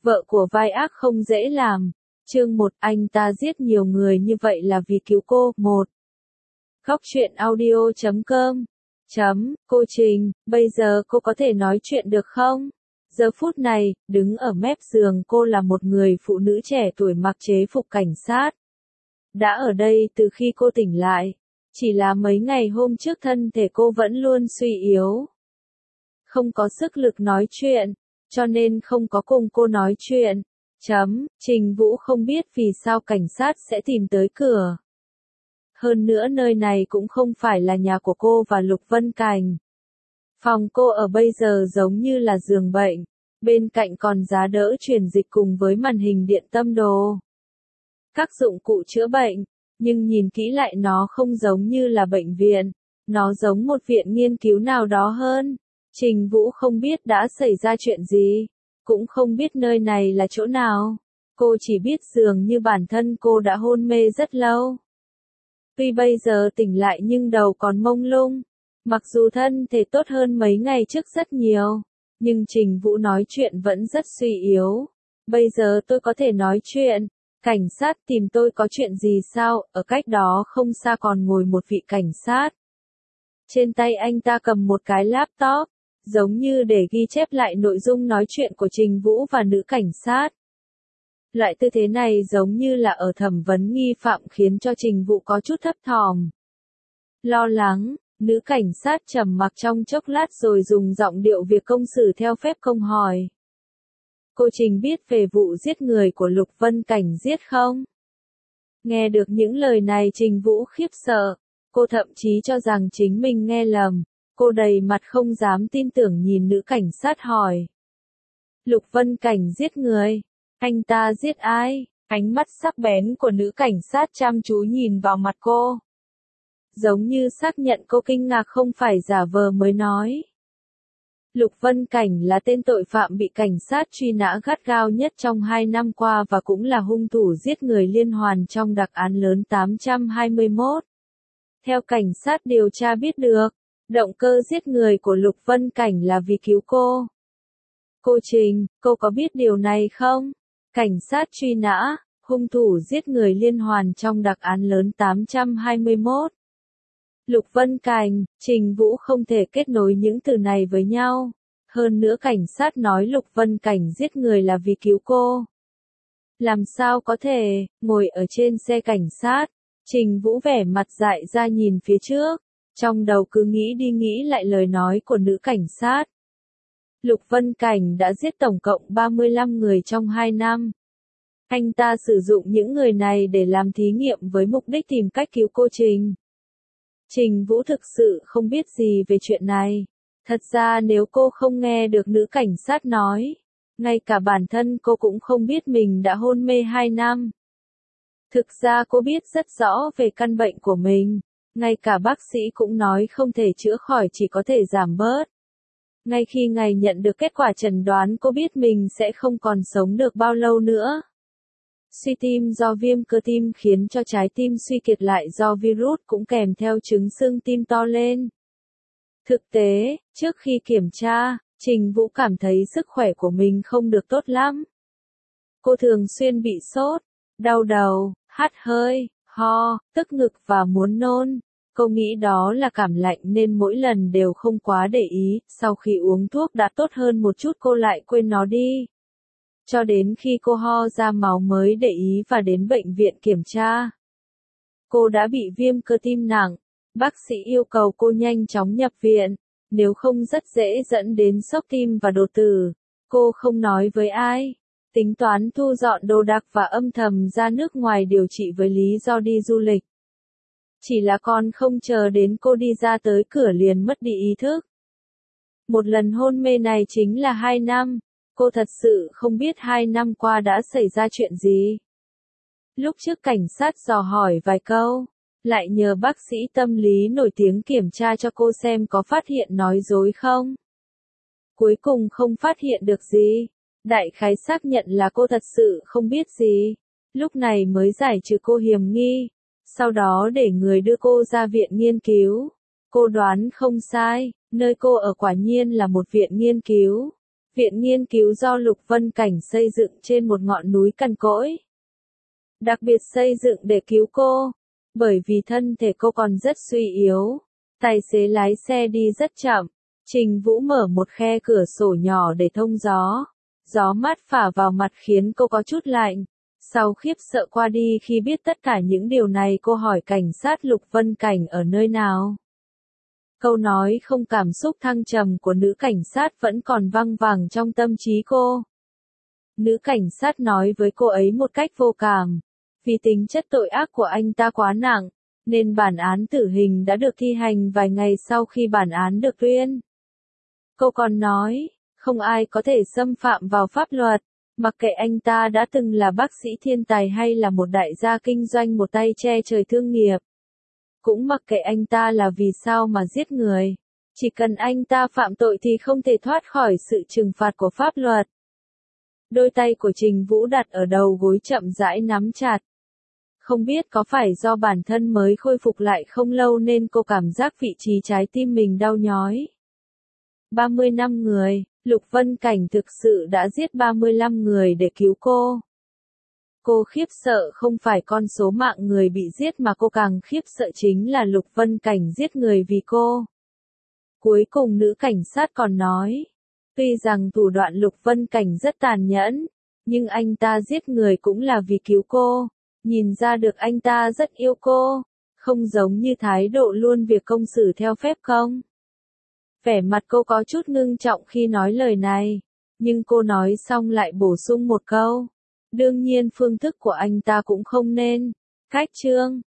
Vợ của vai ác không dễ làm. Chương 1, anh ta giết nhiều người như vậy là vì cứu cô. 1. Góc truyện audio.com. Cô Trình, bây giờ cô có thể nói chuyện được không? Giờ phút này, đứng ở mép giường cô là một người phụ nữ trẻ tuổi mặc chế phục cảnh sát. Đã ở đây từ khi cô tỉnh lại. Chỉ là mấy ngày hôm trước thân thể cô vẫn luôn suy yếu. Không có sức lực nói chuyện, cho nên không có cùng cô nói chuyện. Trình Vũ không biết vì sao cảnh sát sẽ tìm tới cửa. Hơn nữa nơi này cũng không phải là nhà của cô và Lục Vân Cảnh. Phòng cô ở bây giờ giống như là giường bệnh, bên cạnh còn giá đỡ truyền dịch cùng với màn hình điện tâm đồ. Các dụng cụ chữa bệnh, nhưng nhìn kỹ lại nó không giống như là bệnh viện, nó giống một viện nghiên cứu nào đó hơn. Trình Vũ không biết đã xảy ra chuyện gì, cũng không biết nơi này là chỗ nào. Cô chỉ biết dường như bản thân cô đã hôn mê rất lâu. Tuy bây giờ tỉnh lại nhưng đầu còn mông lung. Mặc dù thân thể tốt hơn mấy ngày trước rất nhiều, nhưng Trình Vũ nói chuyện vẫn rất suy yếu. Bây giờ tôi có thể nói chuyện. Cảnh sát tìm tôi có chuyện gì sao? Ở cách đó không xa còn ngồi một vị cảnh sát. Trên tay anh ta cầm một cái laptop, giống như để ghi chép lại nội dung nói chuyện của Trình Vũ và nữ cảnh sát. Loại tư thế này giống như là ở thẩm vấn nghi phạm khiến cho Trình Vũ có chút thấp thỏm. Lo lắng, nữ cảnh sát trầm mặc trong chốc lát rồi dùng giọng điệu việc công xử theo phép công hỏi. Cô Trình biết về vụ giết người của Lục Vân Cảnh giết không? Nghe được những lời này Trình Vũ khiếp sợ. Cô thậm chí cho rằng chính mình nghe lầm. Cô đầy mặt không dám tin tưởng nhìn nữ cảnh sát hỏi. Lục Vân Cảnh giết người? Anh ta giết ai? Ánh mắt sắc bén của nữ cảnh sát chăm chú nhìn vào mặt cô. Giống như xác nhận cô kinh ngạc không phải giả vờ mới nói. Lục Vân Cảnh là tên tội phạm bị cảnh sát truy nã gắt gao nhất trong 2 năm qua và cũng là hung thủ giết người liên hoàn trong đặc án lớn 821. Theo cảnh sát điều tra biết được, động cơ giết người của Lục Vân Cảnh là vì cứu cô. Cô Trình, cô có biết điều này không? Cảnh sát truy nã, hung thủ giết người liên hoàn trong đặc án lớn 821. Lục Vân Cảnh, Trình Vũ không thể kết nối những từ này với nhau. Hơn nữa cảnh sát nói Lục Vân Cảnh giết người là vì cứu cô. Làm sao có thể? Ngồi ở trên xe cảnh sát, Trình Vũ vẻ mặt dại ra nhìn phía trước. Trong đầu cứ nghĩ đi nghĩ lại lời nói của nữ cảnh sát. Lục Vân Cảnh đã giết tổng cộng 35 người trong 2 năm. Anh ta sử dụng những người này để làm thí nghiệm với mục đích tìm cách cứu cô Trình. Trình Vũ thực sự không biết gì về chuyện này. Thật ra nếu cô không nghe được nữ cảnh sát nói, ngay cả bản thân cô cũng không biết mình đã hôn mê 2 năm. Thực ra cô biết rất rõ về căn bệnh của mình. Ngay cả bác sĩ cũng nói không thể chữa khỏi chỉ có thể giảm bớt. Ngay khi ngày nhận được kết quả chẩn đoán cô biết mình sẽ không còn sống được bao lâu nữa. Suy tim do viêm cơ tim khiến cho trái tim suy kiệt lại do virus cũng kèm theo chứng xương tim to lên. Thực tế, trước khi kiểm tra, Trình Vũ cảm thấy sức khỏe của mình không được tốt lắm. Cô thường xuyên bị sốt, đau đầu, hắt hơi, ho, tức ngực và muốn nôn. Cô nghĩ đó là cảm lạnh nên mỗi lần đều không quá để ý, sau khi uống thuốc đã tốt hơn một chút cô lại quên nó đi. Cho đến khi cô ho ra máu mới để ý và đến bệnh viện kiểm tra. Cô đã bị viêm cơ tim nặng, bác sĩ yêu cầu cô nhanh chóng nhập viện, nếu không rất dễ dẫn đến sốc tim và đột tử. Cô không nói với ai, tính toán thu dọn đồ đạc và âm thầm ra nước ngoài điều trị với lý do đi du lịch. Chỉ là còn không chờ đến cô đi ra tới cửa liền mất đi ý thức. Một lần hôn mê này chính là 2 năm. Cô thật sự không biết 2 năm qua đã xảy ra chuyện gì. Lúc trước cảnh sát dò hỏi vài câu, lại nhờ bác sĩ tâm lý nổi tiếng kiểm tra cho cô xem có phát hiện nói dối không. Cuối cùng không phát hiện được gì. Đại khái xác nhận là cô thật sự không biết gì. Lúc này mới giải trừ cô hiểm nghi. Sau đó để người đưa cô ra viện nghiên cứu. Cô đoán không sai, nơi cô ở quả nhiên là một viện nghiên cứu. Viện nghiên cứu do Lục Vân Cảnh xây dựng trên một ngọn núi cằn cỗi. Đặc biệt xây dựng để cứu cô, bởi vì thân thể cô còn rất suy yếu. Tài xế lái xe đi rất chậm. Trình Vũ mở một khe cửa sổ nhỏ để thông gió. Gió mát phả vào mặt khiến cô có chút lạnh. Sau khiếp sợ qua đi khi biết tất cả những điều này, cô hỏi cảnh sát Lục Vân Cảnh ở nơi nào. Câu nói không cảm xúc thăng trầm của nữ cảnh sát vẫn còn văng vẳng trong tâm trí cô. Nữ cảnh sát nói với cô ấy một cách vô cảm. Vì tính chất tội ác của anh ta quá nặng, nên bản án tử hình đã được thi hành vài ngày sau khi bản án được tuyên. Cô còn nói, không ai có thể xâm phạm vào pháp luật, mặc kệ anh ta đã từng là bác sĩ thiên tài hay là một đại gia kinh doanh một tay che trời thương nghiệp. Cũng mặc kệ anh ta là vì sao mà giết người. Chỉ cần anh ta phạm tội thì không thể thoát khỏi sự trừng phạt của pháp luật. Đôi tay của Trình Vũ đặt ở đầu gối chậm rãi nắm chặt. Không biết có phải do bản thân mới khôi phục lại không lâu nên cô cảm giác vị trí trái tim mình đau nhói. 35 người, Lục Vân Cảnh thực sự đã giết 35 người để cứu cô. Cô khiếp sợ không phải con số mạng người bị giết mà cô càng khiếp sợ chính là Lục Vân Cảnh giết người vì cô. Cuối cùng nữ cảnh sát còn nói, tuy rằng thủ đoạn Lục Vân Cảnh rất tàn nhẫn, nhưng anh ta giết người cũng là vì cứu cô. Nhìn ra được anh ta rất yêu cô, không giống như thái độ luôn việc công xử theo phép không. Vẻ mặt cô có chút ngưng trọng khi nói lời này, nhưng cô nói xong lại bổ sung một câu. Đương nhiên phương thức của anh ta cũng không nên. Cách chương